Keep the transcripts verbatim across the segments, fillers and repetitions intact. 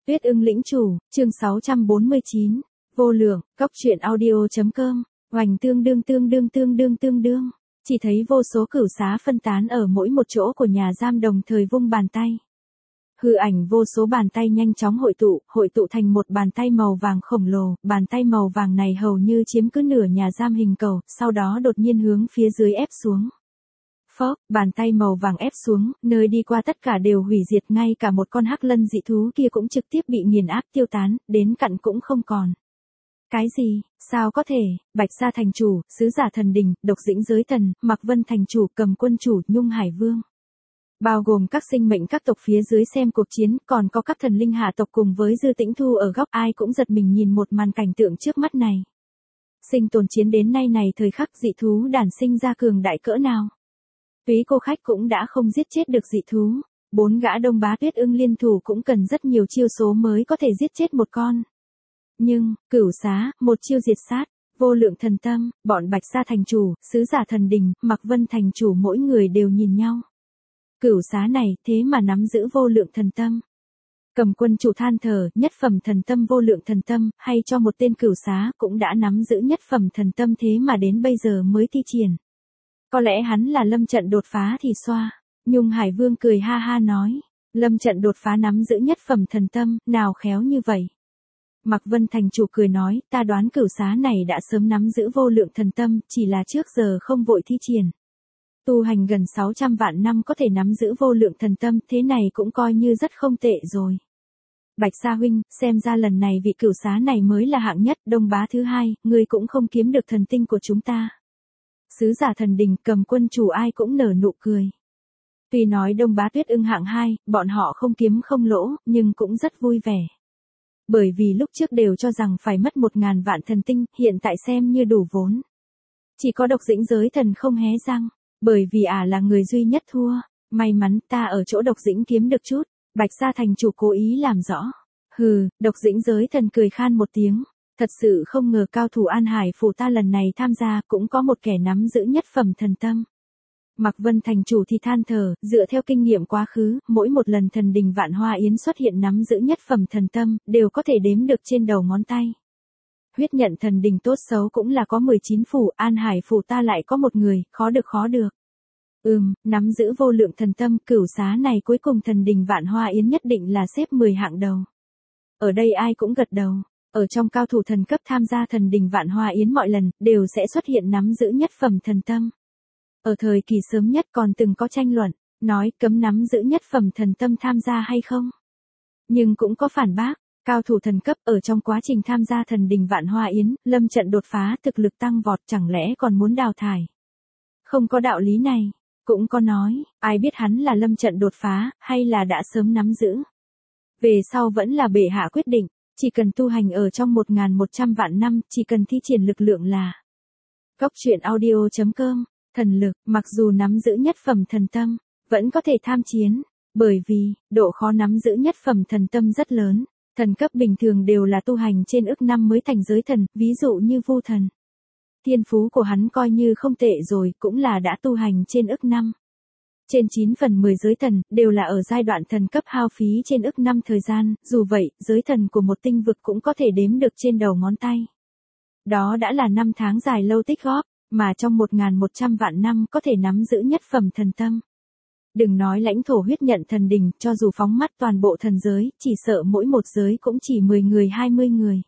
Tuyết ưng lĩnh chủ, chương sáu trăm bốn mươi chín, vô lượng, cóc truyện audio.com, hoành tương đương tương đương tương đương tương đương, chỉ thấy vô số cửu xá phân tán ở mỗi một chỗ của nhà giam đồng thời vung bàn tay. Hư ảnh vô số bàn tay nhanh chóng hội tụ, hội tụ thành một bàn tay màu vàng khổng lồ, bàn tay màu vàng này hầu như chiếm cứ nửa nhà giam hình cầu, sau đó đột nhiên hướng phía dưới ép xuống. Phốc, bàn tay màu vàng ép xuống, nơi đi qua tất cả đều hủy diệt, ngay cả một con hắc lân dị thú kia cũng trực tiếp bị nghiền áp tiêu tán, đến cặn cũng không còn. Cái gì, sao có thể, Bạch Sa thành chủ, sứ giả thần đình, Độc Dĩnh giới thần, Mạc Vân thành chủ, Cầm quân chủ, Nhung Hải vương. Bao gồm các sinh mệnh các tộc phía dưới xem cuộc chiến, còn có các thần linh hạ tộc cùng với Dư Tĩnh Thu ở góc, ai cũng giật mình nhìn một màn cảnh tượng trước mắt này. Sinh tồn chiến đến nay này thời khắc dị thú đản sinh ra cường đại cỡ nào. Túy cô khách cũng đã không giết chết được dị thú, bốn gã đông bá tuyết ưng liên thủ cũng cần rất nhiều chiêu số mới có thể giết chết một con. Nhưng, cửu xá, một chiêu diệt sát, vô lượng thần tâm, bọn Bạch Sa thành chủ, sứ giả thần đình, Mạc Vân thành chủ mỗi người đều nhìn nhau. Cửu xá này, thế mà nắm giữ vô lượng thần tâm. Cầm quân chủ than thở, nhất phẩm thần tâm vô lượng thần tâm, hay cho một tên cửu xá cũng đã nắm giữ nhất phẩm thần tâm thế mà đến bây giờ mới thi triển. Có lẽ hắn là lâm trận đột phá thì xoa. Nhung Hải vương cười ha ha nói, lâm trận đột phá nắm giữ nhất phẩm thần tâm, nào khéo như vậy. Mạc Vân thành chủ cười nói, ta đoán cửu xá này đã sớm nắm giữ vô lượng thần tâm, chỉ là trước giờ không vội thi triển. Tu hành gần sáu trăm vạn năm có thể nắm giữ vô lượng thần tâm, thế này cũng coi như rất không tệ rồi. Bạch Sa huynh, xem ra lần này vị cửu xá này mới là hạng nhất, đông bá thứ hai, ngươi cũng không kiếm được thần tinh của chúng ta. Sứ giả thần đình, Cầm quân chủ ai cũng nở nụ cười. Tuy nói đông bá tuyết ưng hạng hai, bọn họ không kiếm không lỗ, nhưng cũng rất vui vẻ. Bởi vì lúc trước đều cho rằng phải mất một ngàn vạn thần tinh, hiện tại xem như đủ vốn. Chỉ có Độc Dĩnh giới thần không hé răng, bởi vì ả à là người duy nhất thua. May mắn ta ở chỗ Độc Dĩnh kiếm được chút, Bạch Sa thành chủ cố ý làm rõ. Hừ, Độc Dĩnh giới thần cười khan một tiếng. Thật sự không ngờ cao thủ An Hải phủ ta lần này tham gia cũng có một kẻ nắm giữ nhất phẩm thần tâm. Mạc Vân thành chủ thì than thở, dựa theo kinh nghiệm quá khứ, mỗi một lần thần đình Vạn Hoa Yến xuất hiện nắm giữ nhất phẩm thần tâm, đều có thể đếm được trên đầu ngón tay. Huyết nhận thần đình tốt xấu cũng là có mười chín phủ, An Hải phủ ta lại có một người, khó được khó được. Ừm, nắm giữ vô lượng thần tâm, cửu xá này cuối cùng thần đình Vạn Hoa Yến nhất định là xếp mười hạng đầu. Ở đây ai cũng gật đầu. Ở trong cao thủ thần cấp tham gia thần đình Vạn Hoa Yến mọi lần, đều sẽ xuất hiện nắm giữ nhất phẩm thần tâm. Ở thời kỳ sớm nhất còn từng có tranh luận, nói cấm nắm giữ nhất phẩm thần tâm tham gia hay không. Nhưng cũng có phản bác, cao thủ thần cấp ở trong quá trình tham gia thần đình Vạn Hoa Yến, lâm trận đột phá thực lực tăng vọt chẳng lẽ còn muốn đào thải. Không có đạo lý này, cũng có nói, ai biết hắn là lâm trận đột phá, hay là đã sớm nắm giữ. Về sau vẫn là bệ hạ quyết định. Chỉ cần tu hành ở trong một nghìn một trăm vạn năm, chỉ cần thi triển lực lượng là. Cóc truyện audio.com, thần lực, mặc dù nắm giữ nhất phẩm thần tâm, vẫn có thể tham chiến, bởi vì, độ khó nắm giữ nhất phẩm thần tâm rất lớn, thần cấp bình thường đều là tu hành trên ức năm mới thành giới thần, ví dụ như Vu thần. Thiên phú của hắn coi như không tệ rồi, cũng là đã tu hành trên ức năm. Trên chín phần mười giới thần, đều là ở giai đoạn thần cấp hao phí trên ức năm thời gian, dù vậy, giới thần của một tinh vực cũng có thể đếm được trên đầu ngón tay. Đó đã là năm tháng dài lâu tích góp, mà trong một nghìn một trăm vạn năm có thể nắm giữ nhất phẩm thần tâm. Đừng nói lãnh thổ huyết nhận thần đình, cho dù phóng mắt toàn bộ thần giới, chỉ sợ mỗi một giới cũng chỉ mười người hai mươi người.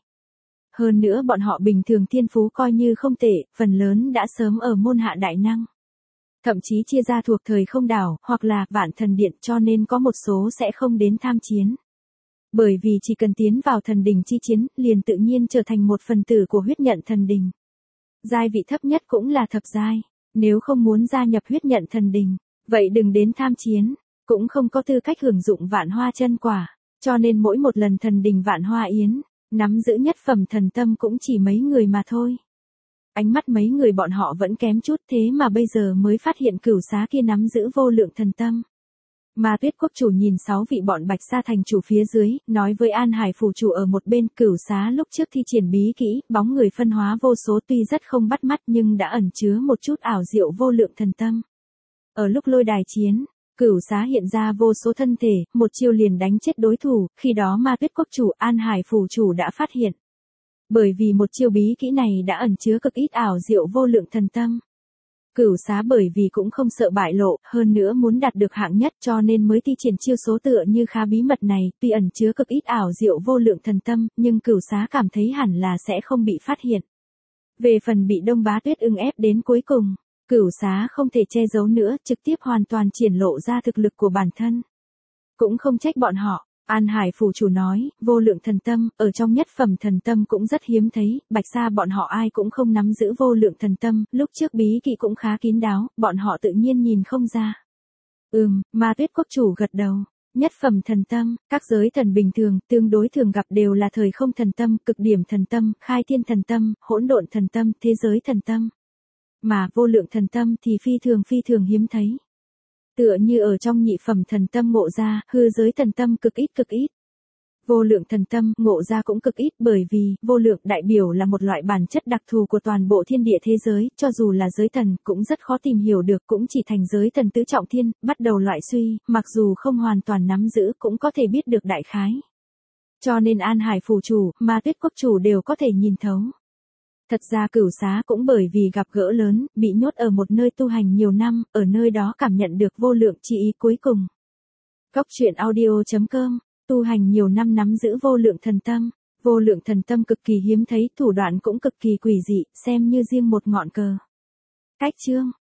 Hơn nữa bọn họ bình thường thiên phú coi như không tệ, phần lớn đã sớm ở môn hạ đại năng. Thậm chí chia ra thuộc thời không đảo, hoặc là vạn thần điện cho nên có một số sẽ không đến tham chiến. Bởi vì chỉ cần tiến vào thần đình chi chiến, liền tự nhiên trở thành một phần tử của huyết nhận thần đình. Giai vị thấp nhất cũng là thập giai, nếu không muốn gia nhập huyết nhận thần đình, vậy đừng đến tham chiến, cũng không có tư cách hưởng dụng vạn hoa chân quả, cho nên mỗi một lần thần đình Vạn Hoa Yến, nắm giữ nhất phẩm thần tâm cũng chỉ mấy người mà thôi. Ánh mắt mấy người bọn họ vẫn kém chút thế mà bây giờ mới phát hiện cửu xá kia nắm giữ vô lượng thần tâm. Mà Tuyết quốc chủ nhìn sáu vị bọn Bạch Sa thành chủ phía dưới, nói với An Hải phủ chủ ở một bên, cửu xá lúc trước thi triển bí kỹ, bóng người phân hóa vô số tuy rất không bắt mắt nhưng đã ẩn chứa một chút ảo diệu vô lượng thần tâm. Ở lúc lôi đài chiến, Cửu Xá hiện ra vô số thân thể, một chiêu liền đánh chết đối thủ, khi đó Ma Tuyết quốc chủ An Hải phủ chủ đã phát hiện. Bởi vì một chiêu bí kỹ này đã ẩn chứa cực ít ảo diệu vô lượng thần tâm. Cửu Xá bởi vì cũng không sợ bại lộ, hơn nữa muốn đạt được hạng nhất cho nên mới thi triển chiêu số tựa như khá bí mật này, tuy ẩn chứa cực ít ảo diệu vô lượng thần tâm, nhưng Cửu Xá cảm thấy hẳn là sẽ không bị phát hiện. Về phần bị Đông Bá Tuyết ưng ép đến cuối cùng, Cửu Xá không thể che giấu nữa, trực tiếp hoàn toàn triển lộ ra thực lực của bản thân. Cũng không trách bọn họ, An Hải phủ chủ nói, vô lượng thần tâm, ở trong nhất phẩm thần tâm cũng rất hiếm thấy, Bạch Sa bọn họ ai cũng không nắm giữ vô lượng thần tâm, lúc trước bí kỵ cũng khá kín đáo, bọn họ tự nhiên nhìn không ra. Ừm, Ma Tuyết quốc chủ gật đầu. Nhất phẩm thần tâm, các giới thần bình thường, tương đối thường gặp đều là thời không thần tâm, cực điểm thần tâm, khai thiên thần tâm, hỗn độn thần tâm, thế giới thần tâm. Mà vô lượng thần tâm thì phi thường phi thường hiếm thấy. Tựa như ở trong nhị phẩm thần tâm ngộ ra, hư giới thần tâm cực ít cực ít. Vô lượng thần tâm ngộ ra cũng cực ít bởi vì vô lượng đại biểu là một loại bản chất đặc thù của toàn bộ thiên địa thế giới, cho dù là giới thần cũng rất khó tìm hiểu được, cũng chỉ thành giới thần tứ trọng thiên, bắt đầu loại suy, mặc dù không hoàn toàn nắm giữ cũng có thể biết được đại khái. Cho nên An Hải phủ chủ, Ma Tuyết quốc chủ đều có thể nhìn thấu. Thật ra Cửu Xá cũng bởi vì gặp gỡ lớn, bị nhốt ở một nơi tu hành nhiều năm, ở nơi đó cảm nhận được vô lượng chi ý cuối cùng. Góc truyện audio chấm com, tu hành nhiều năm nắm giữ vô lượng thần tâm, vô lượng thần tâm cực kỳ hiếm thấy, thủ đoạn cũng cực kỳ quỷ dị, xem như riêng một ngọn cờ. Cách chương